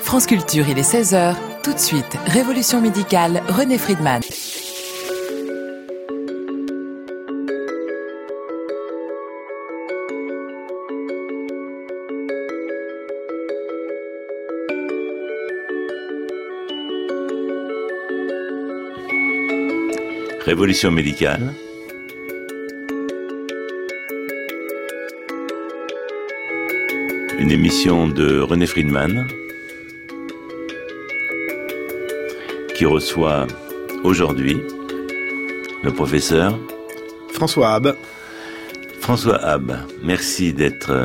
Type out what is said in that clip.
France Culture, il est 16h. Tout de suite, Révolution médicale, René Friedman. Révolution médicale. Une émission de René Friedman qui reçoit aujourd'hui le professeur François Habb. François Habb, merci d'être